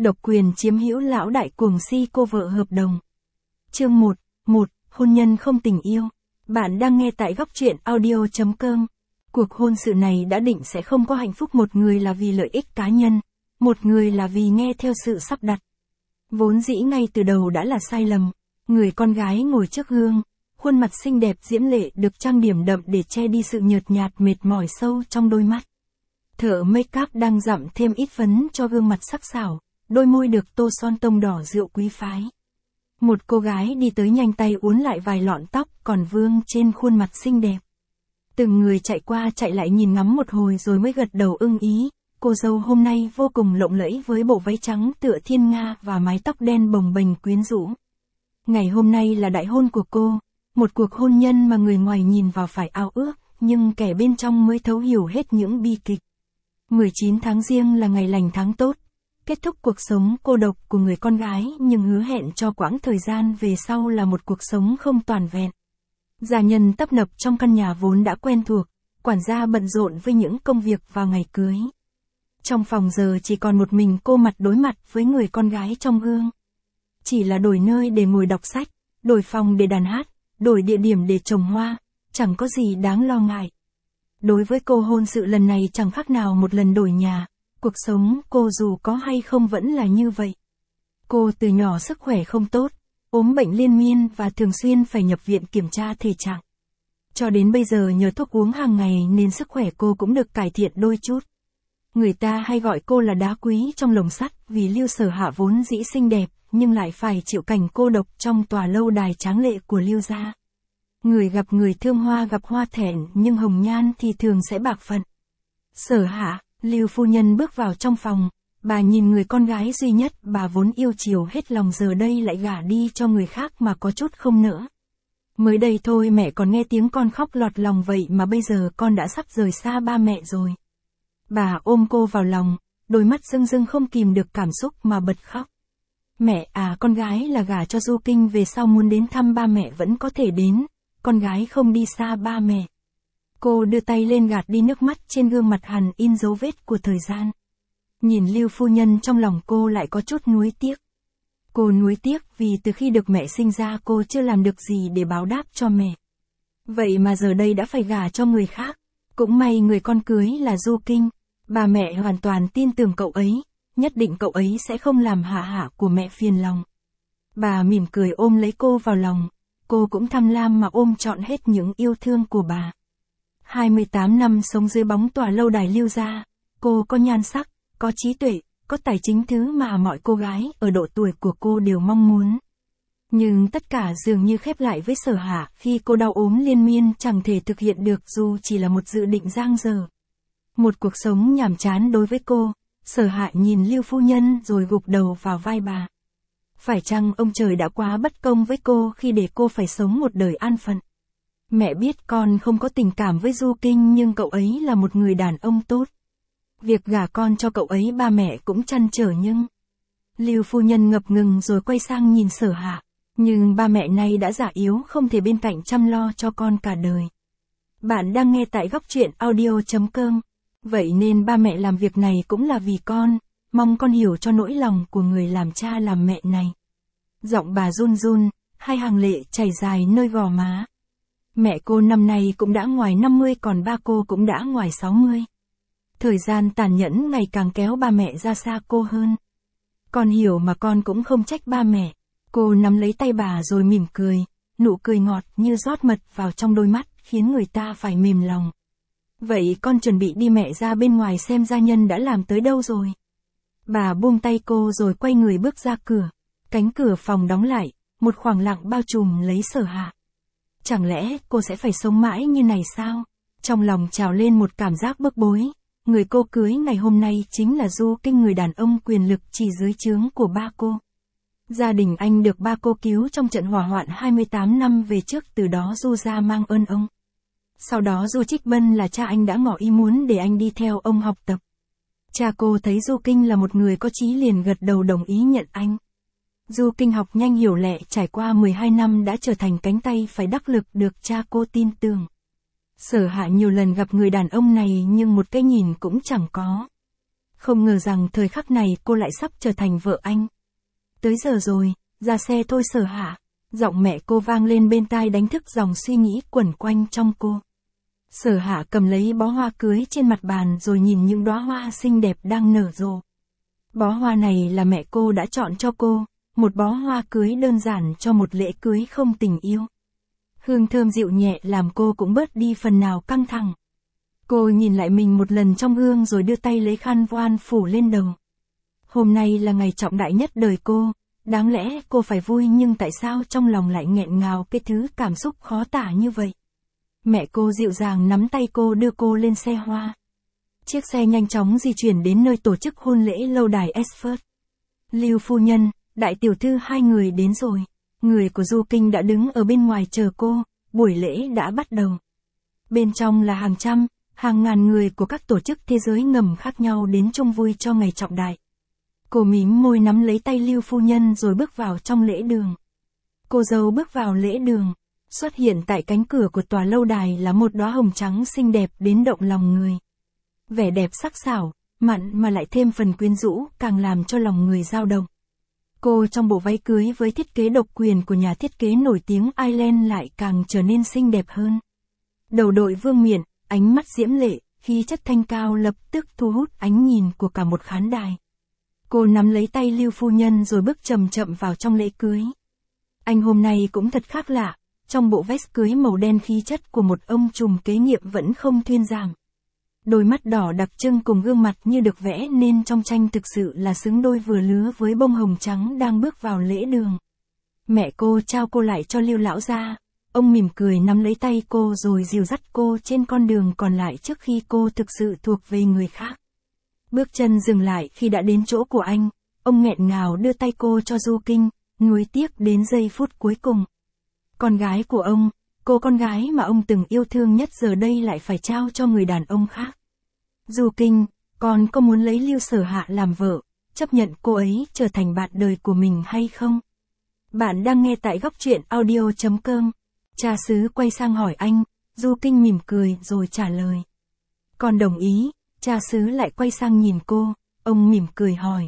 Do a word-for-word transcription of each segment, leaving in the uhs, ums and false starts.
Độc quyền chiếm hữu lão đại cuồng si cô vợ hợp đồng. Chương một. một. Hôn nhân không tình yêu. Bạn đang nghe tại góc truyện audio chấm com. Cuộc hôn sự này đã định sẽ không có hạnh phúc, một người là vì lợi ích cá nhân, một người là vì nghe theo sự sắp đặt. Vốn dĩ ngay từ đầu đã là sai lầm. Người con gái ngồi trước gương, khuôn mặt xinh đẹp diễm lệ được trang điểm đậm để che đi sự nhợt nhạt mệt mỏi sâu trong đôi mắt. Thợ make up đang dặm thêm ít phấn cho gương mặt sắc sảo, đôi môi được tô son tông đỏ rượu quý phái. Một cô gái đi tới nhanh tay uốn lại vài lọn tóc còn vương trên khuôn mặt xinh đẹp. Từng người chạy qua chạy lại nhìn ngắm một hồi rồi mới gật đầu ưng ý. Cô dâu hôm nay vô cùng lộng lẫy với bộ váy trắng tựa thiên nga và mái tóc đen bồng bềnh quyến rũ. Ngày hôm nay là đại hôn của cô, một cuộc hôn nhân mà người ngoài nhìn vào phải ao ước, nhưng kẻ bên trong mới thấu hiểu hết những bi kịch. mười chín tháng Giêng là ngày lành tháng tốt, kết thúc cuộc sống cô độc của người con gái nhưng hứa hẹn cho quãng thời gian về sau là một cuộc sống không toàn vẹn. Gia nhân tấp nập trong căn nhà vốn đã quen thuộc, quản gia bận rộn với những công việc vào ngày cưới. Trong phòng giờ chỉ còn một mình cô mặt đối mặt với người con gái trong gương. Chỉ là đổi nơi để ngồi đọc sách, đổi phòng để đàn hát, đổi địa điểm để trồng hoa, chẳng có gì đáng lo ngại. Đối với cô, hôn sự lần này chẳng khác nào một lần đổi nhà, cuộc sống cô dù có hay không vẫn là như vậy. Cô từ nhỏ sức khỏe không tốt, ốm bệnh liên miên và thường xuyên phải nhập viện kiểm tra thể trạng. Cho đến bây giờ nhờ thuốc uống hàng ngày nên sức khỏe cô cũng được cải thiện đôi chút. Người ta hay gọi cô là đá quý trong lồng sắt vì Lưu Sở Hạ vốn dĩ xinh đẹp, nhưng lại phải chịu cảnh cô độc trong tòa lâu đài tráng lệ của Lưu gia. Người gặp người thương hoa gặp hoa thẹn, nhưng hồng nhan thì thường sẽ bạc phận. Sở Hạ, Lưu phu nhân bước vào trong phòng, bà nhìn người con gái duy nhất bà vốn yêu chiều hết lòng giờ đây lại gả đi cho người khác mà có chút không nỡ. Mới đây thôi mẹ còn nghe tiếng con khóc lọt lòng, vậy mà bây giờ con đã sắp rời xa ba mẹ rồi. Bà ôm cô vào lòng, đôi mắt rưng rưng không kìm được cảm xúc mà bật khóc. Mẹ à, con gái là gả cho Du Kinh về sau muốn đến thăm ba mẹ vẫn có thể đến, con gái không đi xa ba mẹ. Cô đưa tay lên gạt đi nước mắt trên gương mặt hằn in dấu vết của thời gian. Nhìn Lưu phu nhân trong lòng cô lại có chút nuối tiếc. Cô nuối tiếc vì từ khi được mẹ sinh ra cô chưa làm được gì để báo đáp cho mẹ. Vậy mà giờ đây đã phải gả cho người khác. Cũng may người con cưới là Du Kinh. Bà mẹ hoàn toàn tin tưởng cậu ấy, nhất định cậu ấy sẽ không làm hạ hạ của mẹ phiền lòng. Bà mỉm cười ôm lấy cô vào lòng, cô cũng tham lam mà ôm trọn hết những yêu thương của bà. hai mươi tám năm sống dưới bóng tòa lâu đài Lưu gia, cô có nhan sắc, có trí tuệ, có tài chính, thứ mà mọi cô gái ở độ tuổi của cô đều mong muốn. Nhưng tất cả dường như khép lại với Sở Hạ khi cô đau ốm liên miên chẳng thể thực hiện được dù chỉ là một dự định dang dở. Một cuộc sống nhàm chán đối với cô. Sở Hạ nhìn Lưu phu nhân rồi gục đầu vào vai bà. Phải chăng ông trời đã quá bất công với cô khi để cô phải sống một đời an phận? Mẹ biết con không có tình cảm với Du Kinh nhưng cậu ấy là một người đàn ông tốt. Việc gả con cho cậu ấy ba mẹ cũng trăn trở nhưng... Lưu phu nhân ngập ngừng rồi quay sang nhìn Sở Hạ. Nhưng ba mẹ nay đã già yếu không thể bên cạnh chăm lo cho con cả đời. Bạn đang nghe tại góc truyện audio chấm com. Vậy nên ba mẹ làm việc này cũng là vì con, mong con hiểu cho nỗi lòng của người làm cha làm mẹ này. Giọng bà run run, hai hàng lệ chảy dài nơi gò má. Mẹ cô năm nay cũng đã ngoài năm mươi còn ba cô cũng đã ngoài sáu mươi. Thời gian tàn nhẫn ngày càng kéo ba mẹ ra xa cô hơn. Con hiểu mà con cũng không trách ba mẹ. Cô nắm lấy tay bà rồi mỉm cười, nụ cười ngọt như rót mật vào trong đôi mắt khiến người ta phải mềm lòng. Vậy con chuẩn bị đi mẹ ra bên ngoài xem gia nhân đã làm tới đâu rồi. Bà buông tay cô rồi quay người bước ra cửa. Cánh cửa phòng đóng lại, một khoảng lặng bao trùm lấy Sở Hạ. Chẳng lẽ cô sẽ phải sống mãi như này sao? Trong lòng trào lên một cảm giác bức bối. Người cô cưới ngày hôm nay chính là Du Kinh, người đàn ông quyền lực chỉ dưới trướng của ba cô. Gia đình anh được ba cô cứu trong trận hỏa hoạn hai mươi tám năm về trước, từ đó Du gia mang ơn ông. Sau đó Du Trích Bân là cha anh đã ngỏ ý muốn để anh đi theo ông học tập. Cha cô thấy Du Kinh là một người có chí liền gật đầu đồng ý nhận anh. Du Kinh học nhanh hiểu lẹ, trải qua mười hai năm đã trở thành cánh tay phải đắc lực được cha cô tin tưởng. Sở Hạ nhiều lần gặp người đàn ông này nhưng một cái nhìn cũng chẳng có. Không ngờ rằng thời khắc này cô lại sắp trở thành vợ anh. Tới giờ rồi, ra xe thôi Sở Hạ. Giọng mẹ cô vang lên bên tai đánh thức dòng suy nghĩ quẩn quanh trong cô. Sở Hạ cầm lấy bó hoa cưới trên mặt bàn rồi nhìn những đóa hoa xinh đẹp đang nở rộ. Bó hoa này là mẹ cô đã chọn cho cô, một bó hoa cưới đơn giản cho một lễ cưới không tình yêu. Hương thơm dịu nhẹ làm cô cũng bớt đi phần nào căng thẳng. Cô nhìn lại mình một lần trong gương rồi đưa tay lấy khăn voan phủ lên đầu. Hôm nay là ngày trọng đại nhất đời cô, đáng lẽ cô phải vui nhưng tại sao trong lòng lại nghẹn ngào cái thứ cảm xúc khó tả như vậy. Mẹ cô dịu dàng nắm tay cô đưa cô lên xe hoa. Chiếc xe nhanh chóng di chuyển đến nơi tổ chức hôn lễ lâu đài Esford. Lưu phu nhân, đại tiểu thư hai người đến rồi. Người của Du Kinh đã đứng ở bên ngoài chờ cô, buổi lễ đã bắt đầu. Bên trong là hàng trăm, hàng ngàn người của các tổ chức thế giới ngầm khác nhau đến chung vui cho ngày trọng đại. Cô mím môi nắm lấy tay Lưu phu nhân rồi bước vào trong lễ đường. Cô dâu bước vào lễ đường, xuất hiện tại cánh cửa của tòa lâu đài là một đóa hồng trắng xinh đẹp đến động lòng người. Vẻ đẹp sắc sảo, mặn mà lại thêm phần quyến rũ, càng làm cho lòng người dao động. Cô trong bộ váy cưới với thiết kế độc quyền của nhà thiết kế nổi tiếng Ireland lại càng trở nên xinh đẹp hơn. Đầu đội vương miện, ánh mắt diễm lệ, khí chất thanh cao lập tức thu hút ánh nhìn của cả một khán đài. Cô nắm lấy tay Lưu phu nhân rồi bước chậm chậm vào trong lễ cưới. Anh hôm nay cũng thật khác lạ, trong bộ vest cưới màu đen khí chất của một ông trùm kế nhiệm vẫn không thuyên giảm. Đôi mắt đỏ đặc trưng cùng gương mặt như được vẽ nên trong tranh thực sự là xứng đôi vừa lứa với bông hồng trắng đang bước vào lễ đường. Mẹ cô trao cô lại cho Lưu lão gia, ông mỉm cười nắm lấy tay cô rồi dìu dắt cô trên con đường còn lại trước khi cô thực sự thuộc về người khác. Bước chân dừng lại khi đã đến chỗ của anh, ông nghẹn ngào đưa tay cô cho Du Kinh, nuối tiếc đến giây phút cuối cùng. Con gái của ông, cô con gái mà ông từng yêu thương nhất giờ đây lại phải trao cho người đàn ông khác. Du Kinh, con có muốn lấy Lưu Sở Hạ làm vợ, chấp nhận cô ấy trở thành bạn đời của mình hay không? Bạn đang nghe tại góc truyện audio chấm com. Cha xứ quay sang hỏi anh, Du Kinh mỉm cười rồi trả lời. Con đồng ý, cha xứ lại quay sang nhìn cô, ông mỉm cười hỏi.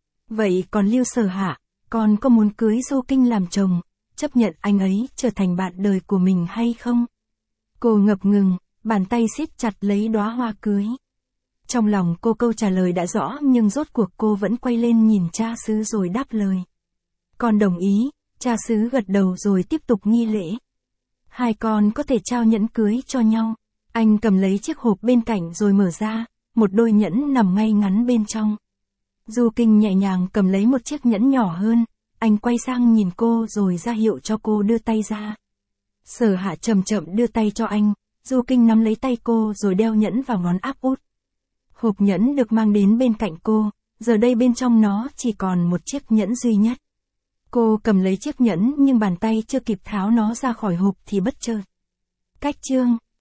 Vậy còn Lưu Sở Hạ, con có muốn cưới Du Kinh làm chồng, chấp nhận anh ấy trở thành bạn đời của mình hay không? Cô ngập ngừng, bàn tay siết chặt lấy đóa hoa cưới. Trong lòng cô câu trả lời đã rõ nhưng rốt cuộc cô vẫn quay lên nhìn cha xứ rồi đáp lời. Con đồng ý, cha xứ gật đầu rồi tiếp tục nghi lễ. Hai con có thể trao nhẫn cưới cho nhau. Anh cầm lấy chiếc hộp bên cạnh rồi mở ra, một đôi nhẫn nằm ngay ngắn bên trong. Du Kinh nhẹ nhàng cầm lấy một chiếc nhẫn nhỏ hơn, anh quay sang nhìn cô rồi ra hiệu cho cô đưa tay ra. Sở Hạ chậm chậm đưa tay cho anh, Du Kinh nắm lấy tay cô rồi đeo nhẫn vào ngón áp út. Hộp nhẫn được mang đến bên cạnh cô, giờ đây bên trong nó chỉ còn một chiếc nhẫn duy nhất. Cô cầm lấy chiếc nhẫn nhưng bàn tay chưa kịp tháo nó ra khỏi hộp thì bất chợt. Cách chương